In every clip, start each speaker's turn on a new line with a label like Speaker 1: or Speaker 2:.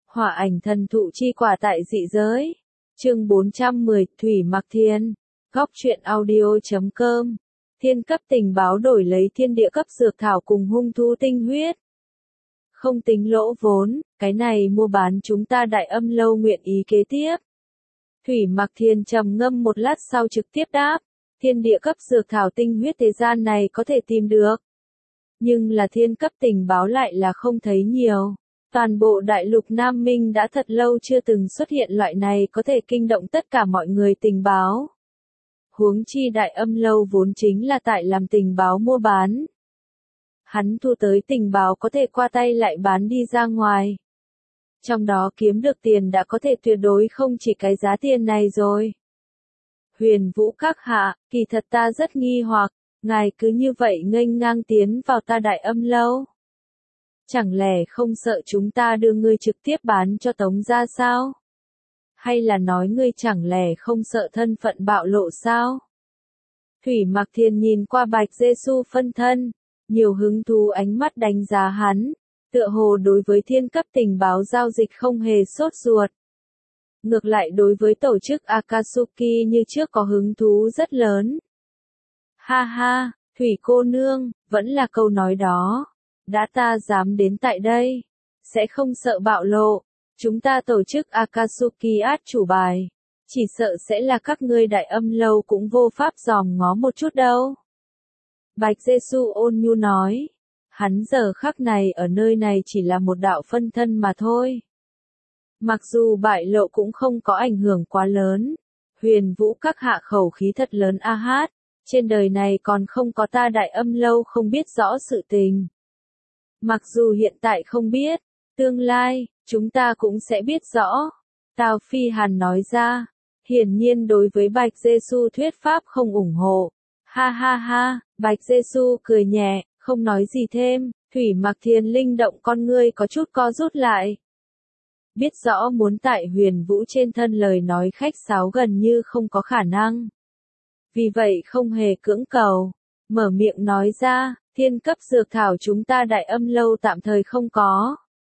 Speaker 1: Hỏa ảnh thần thụ chi quả tại dị giới. Chương 410, Thủy Mặc Thiên. Góc truyện audio.com. Thiên cấp tình báo đổi lấy thiên địa cấp dược thảo cùng hung thú tinh huyết. Không tính lỗ vốn, cái này mua bán chúng ta Đại Âm Lâu nguyện ý kế tiếp. Thủy Mặc Thiên trầm ngâm một lát sau trực tiếp đáp, thiên địa cấp dược thảo tinh huyết thế gian này có thể tìm được. Nhưng là thiên cấp tình báo lại là không thấy nhiều. Toàn bộ đại lục Nam Minh đã thật lâu chưa từng xuất hiện loại này có thể kinh động tất cả mọi người tình báo. Huống chi Đại Âm Lâu vốn chính là tại làm tình báo mua bán. Hắn thu tới tình báo có thể qua tay lại bán đi ra ngoài. Trong đó kiếm được tiền đã có thể tuyệt đối không chỉ cái giá tiền này rồi. Huyền Vũ các hạ, kỳ thật ta rất nghi hoặc, ngài cứ như vậy nghênh ngang tiến vào ta Đại Âm Lâu. Chẳng lẽ không sợ chúng ta đưa ngươi trực tiếp bán cho Tống gia sao? Hay là nói ngươi chẳng lẽ không sợ thân phận bạo lộ sao? Thủy Mặc Thiên nhìn qua Bạch Giê-xu phân thân, nhiều hứng thú ánh mắt đánh giá hắn, tựa hồ đối với thiên cấp tình báo giao dịch không hề sốt ruột. Ngược lại đối với tổ chức Akatsuki như trước có hứng thú rất lớn. Ha ha, Thủy cô nương, vẫn là câu nói đó. Đã ta dám đến tại đây, sẽ không sợ bạo lộ, chúng ta tổ chức Akatsuki át chủ bài, chỉ sợ sẽ là các ngươi Đại Âm Lâu cũng vô pháp dòm ngó một chút đâu. Bạch Giê-xu ôn nhu nói, hắn giờ khắc này ở nơi này chỉ là một đạo phân thân mà thôi. Mặc dù bại lộ cũng không có ảnh hưởng quá lớn, Huyền Vũ các hạ khẩu khí thật lớn a hát, trên đời này còn không có ta Đại Âm Lâu không biết rõ sự tình. Mặc dù hiện tại không biết, tương lai, chúng ta cũng sẽ biết rõ. Tào Phi Hàn nói ra, hiển nhiên đối với Bạch Giê-xu thuyết pháp không ủng hộ. Ha ha ha, Bạch Giê-xu cười nhẹ, không nói gì thêm, Thủy Mặc Thiên linh động con ngươi có chút co rút lại. Biết rõ muốn tại Huyền Vũ trên thân lời nói khách sáo gần như không có khả năng. Vì vậy không hề cưỡng cầu, mở miệng nói ra, thiên cấp dược thảo chúng ta Đại Âm Lâu tạm thời không có.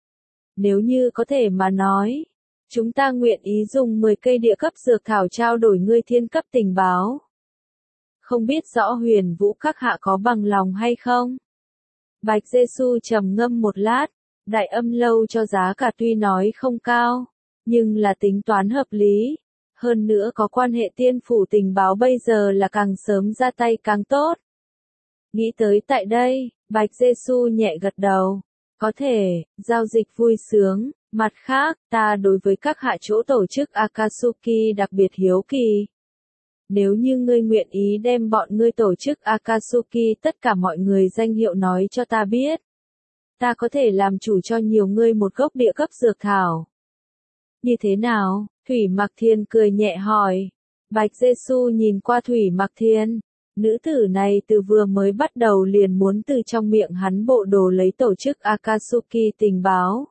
Speaker 1: Nếu như có thể mà nói, chúng ta nguyện ý dùng 10 cây địa cấp dược thảo trao đổi ngươi thiên cấp tình báo. Không biết rõ Huyền Vũ các hạ có bằng lòng hay không? Bạch Giê-xu trầm ngâm một lát, Đại Âm Lâu cho giá cả tuy nói không cao, nhưng là tính toán hợp lý. Hơn nữa có quan hệ tiên phủ tình báo bây giờ là càng sớm ra tay càng tốt. Nghĩ tới tại đây, Bạch Giê-xu nhẹ gật đầu. Có thể, giao dịch vui sướng, mặt khác, ta đối với các hạ chỗ tổ chức Akatsuki đặc biệt hiếu kỳ. Nếu như ngươi nguyện ý đem bọn ngươi tổ chức Akatsuki tất cả mọi người danh hiệu nói cho ta biết. Ta có thể làm chủ cho nhiều ngươi một gốc địa cấp dược thảo. Như thế nào? Thủy Mặc Thiên cười nhẹ hỏi. Bạch Giê-xu nhìn qua Thủy Mặc Thiên. Nữ tử này từ vừa mới bắt đầu liền muốn từ trong miệng hắn bộ đồ lấy tổ chức Akatsuki tình báo.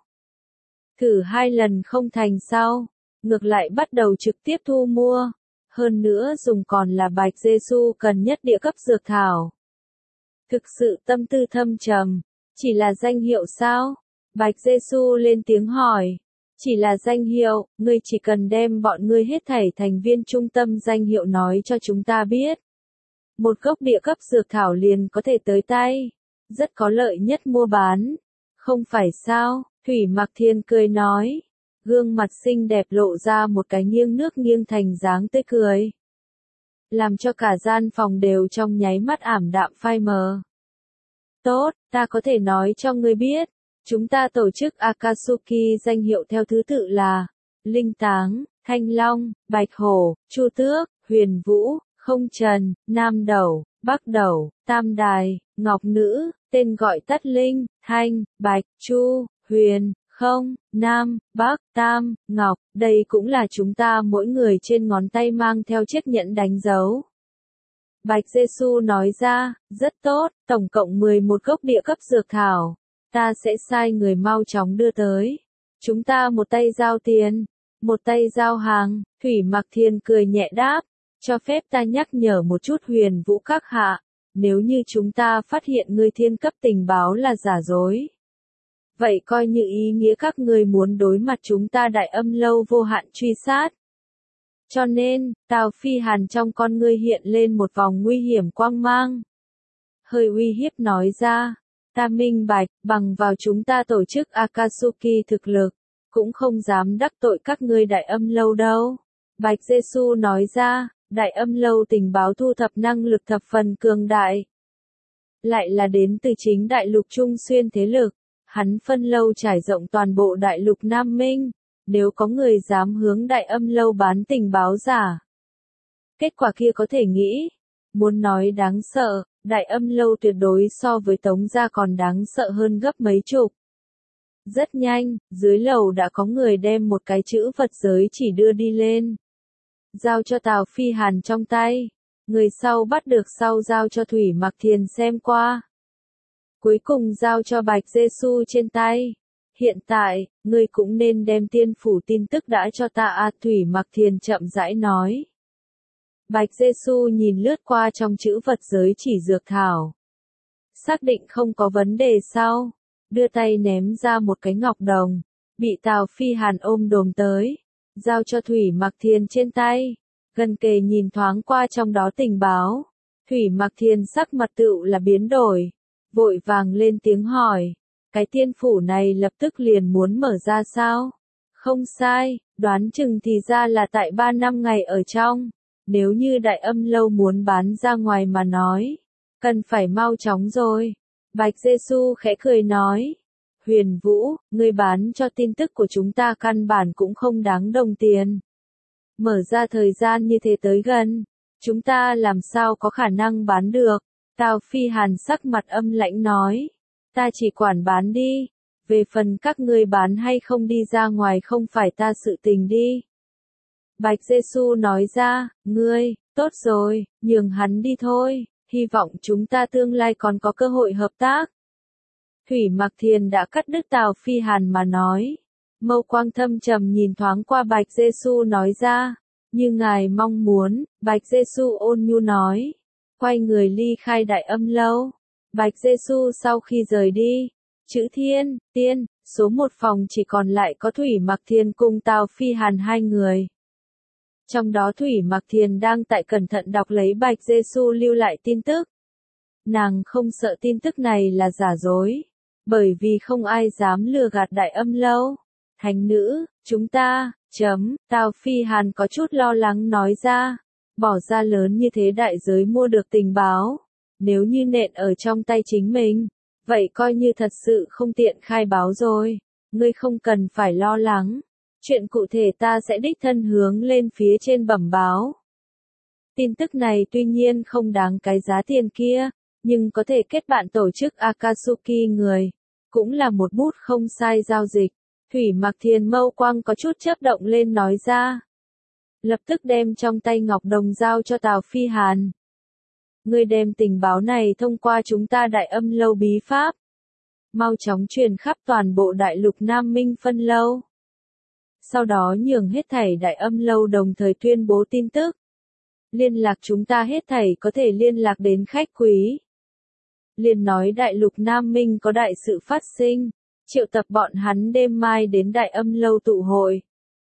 Speaker 1: Thử 2 lần không thành sau, ngược lại bắt đầu trực tiếp thu mua. Hơn nữa dùng còn là Bạch Giê-xu cần nhất địa cấp dược thảo. Thực sự tâm tư thâm trầm, chỉ là danh hiệu sao? Bạch Giê-xu lên tiếng hỏi. Chỉ là danh hiệu, ngươi chỉ cần đem bọn ngươi hết thảy thành viên trung tâm danh hiệu nói cho chúng ta biết. Một gốc địa cấp dược thảo liền có thể tới tay. Rất có lợi nhất mua bán. Không phải sao? Thủy Mặc Thiên cười nói. Gương mặt xinh đẹp lộ ra một cái nghiêng nước nghiêng thành dáng tươi cười. Làm cho cả gian phòng đều trong nháy mắt ảm đạm phai mờ. Tốt, ta có thể nói cho ngươi biết. Chúng ta tổ chức Akatsuki danh hiệu theo thứ tự là Linh Táng, Thanh Long, Bạch Hổ, Chu Tước, Huyền Vũ, Không Trần, Nam Đẩu, Bắc Đẩu, Tam Đài, Ngọc Nữ, tên gọi tắt Linh, Thanh, Bạch, Chu, Huyền, Không, Nam, Bắc, Tam, Ngọc, đây cũng là chúng ta mỗi người trên ngón tay mang theo chiếc nhẫn đánh dấu. Bạch Giê-xu nói ra, rất tốt, tổng cộng 11 gốc địa cấp dược thảo. Ta sẽ sai người mau chóng đưa tới. Chúng ta một tay giao tiền, một tay giao hàng. Thủy Mặc Thiên cười nhẹ đáp, cho phép ta nhắc nhở một chút Huyền Vũ các hạ, nếu như chúng ta phát hiện ngươi thiên cấp tình báo là giả dối. Vậy coi như ý nghĩa các ngươi muốn đối mặt chúng ta Đại Âm Lâu vô hạn truy sát. Cho nên, Tào Phi Hàn trong con ngươi hiện lên một vòng nguy hiểm quang mang. Hơi uy hiếp nói ra, ta minh bạch, bằng vào chúng ta tổ chức Akatsuki thực lực, cũng không dám đắc tội các ngươi Đại Âm Lâu đâu. Bạch Giê-xu nói ra, Đại Âm Lâu tình báo thu thập năng lực thập phần cường đại. Lại là đến từ chính đại lục Trung Xuyên thế lực, hắn phân lâu trải rộng toàn bộ đại lục Nam Minh, nếu có người dám hướng Đại Âm Lâu bán tình báo giả. Kết quả kia có thể nghĩ, muốn nói đáng sợ, Đại Âm Lâu tuyệt đối so với Tống gia còn đáng sợ hơn gấp mấy chục. Rất nhanh, dưới lầu đã có người đem một cái chữ vật giới chỉ đưa đi lên. Giao cho Tào Phi Hàn trong tay. Người sau bắt được sau giao cho Thủy Mặc Thiền xem qua. Cuối cùng giao cho Bạch Giê-xu trên tay. Hiện tại, ngươi cũng nên đem tiên phủ tin tức đã cho ta Thủy Mặc Thiền chậm rãi nói. Bạch Giê-xu nhìn lướt qua trong chữ vật giới chỉ dược thảo. Xác định không có vấn đề sau. Đưa tay ném ra một cái ngọc đồng. Bị Tào Phi Hàn ôm đồm tới. Giao cho Thủy Mặc Thiền trên tay. Gần kề nhìn thoáng qua trong đó tình báo. Thủy Mặc Thiền sắc mặt tựu là biến đổi. Vội vàng lên tiếng hỏi. Cái tiên phủ này lập tức liền muốn mở ra sao? Không sai, đoán chừng thì ra là tại 3 năm ngày ở trong. Nếu như Đại Âm Lâu muốn bán ra ngoài mà nói. Cần phải mau chóng rồi. Bạch Giê-xu khẽ cười nói. Huyền Vũ, ngươi bán cho tin tức của chúng ta căn bản cũng không đáng đồng tiền. Mở ra thời gian như thế tới gần, chúng ta làm sao có khả năng bán được. Tào Phi Hàn sắc mặt âm lãnh nói. Ta chỉ quản bán đi. Về phần các ngươi bán hay không đi ra ngoài không phải ta sự tình đi. Bạch Giê-xu nói ra, ngươi, tốt rồi, nhường hắn đi thôi, hy vọng chúng ta tương lai còn có cơ hội hợp tác. Thủy Mặc Thiền đã cắt đứt Tào Phi Hàn mà nói. Mâu quang thâm trầm nhìn thoáng qua Bạch Giê-xu nói ra. Như ngài mong muốn, Bạch Giê-xu ôn nhu nói. Quay người ly khai Đại Âm Lâu. Bạch Giê-xu sau khi rời đi. Chữ Thiên, Tiên, số 1 phòng chỉ còn lại có Thủy Mặc Thiền cùng Tào Phi Hàn hai người. Trong đó Thủy Mặc Thiền đang tại cẩn thận đọc lấy Bạch Giê-xu lưu lại tin tức. Nàng không sợ tin tức này là giả dối. Bởi vì không ai dám lừa gạt Đại Âm Lâu. Thánh nữ, chúng ta, Tào Phi Hàn có chút lo lắng nói ra. Bỏ ra lớn như thế đại giới mua được tình báo. Nếu như nện ở trong tay chính mình, vậy coi như thật sự không tiện khai báo rồi. Ngươi không cần phải lo lắng. Chuyện cụ thể ta sẽ đích thân hướng lên phía trên bẩm báo. Tin tức này tuy nhiên không đáng cái giá tiền kia, nhưng có thể kết bạn tổ chức Akatsuki người. Cũng là một bút không sai giao dịch. Thủy Mặc Thiền mâu quang có chút chớp động lên nói ra. Lập tức đem trong tay ngọc đồng giao cho Tào Phi Hàn. Ngươi đem tình báo này thông qua chúng ta Đại Âm Lâu bí pháp. Mau chóng truyền khắp toàn bộ đại lục Nam Minh phân lâu. Sau đó nhường hết thảy Đại Âm Lâu đồng thời tuyên bố tin tức. Liên lạc chúng ta hết thảy có thể liên lạc đến khách quý. Liền nói đại lục Nam Minh có đại sự phát sinh, triệu tập bọn hắn đêm mai đến Đại Âm Lâu tụ hội.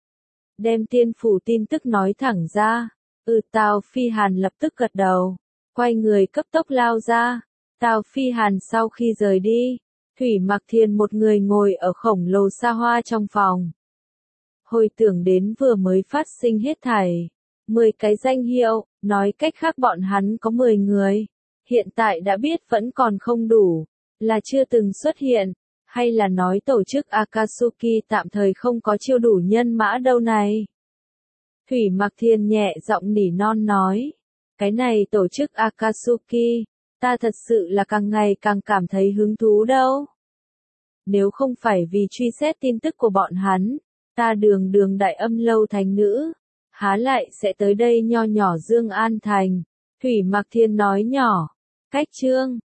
Speaker 1: Đem tiên phủ tin tức nói thẳng ra. Tào Phi Hàn lập tức gật đầu, quay người cấp tốc lao ra. Tào Phi Hàn sau khi rời đi, Thủy Mặc Thiền một người ngồi ở khổng lồ xa hoa trong phòng. Hồi tưởng đến vừa mới phát sinh hết thảy, 10 cái danh hiệu, nói cách khác bọn hắn có 10 người. Hiện tại đã biết vẫn còn không đủ, là chưa từng xuất hiện, hay là nói tổ chức Akatsuki tạm thời không có chiêu đủ nhân mã đâu này. Thủy Mặc Thiền nhẹ giọng nỉ non nói, cái này tổ chức Akatsuki, ta thật sự là càng ngày càng cảm thấy hứng thú đâu. Nếu không phải vì truy xét tin tức của bọn hắn, ta đường Đại Âm Lâu thánh nữ, há lại sẽ tới đây nho nhỏ Dương An Thành. Thủy Mặc Thiền nói nhỏ. Cách chương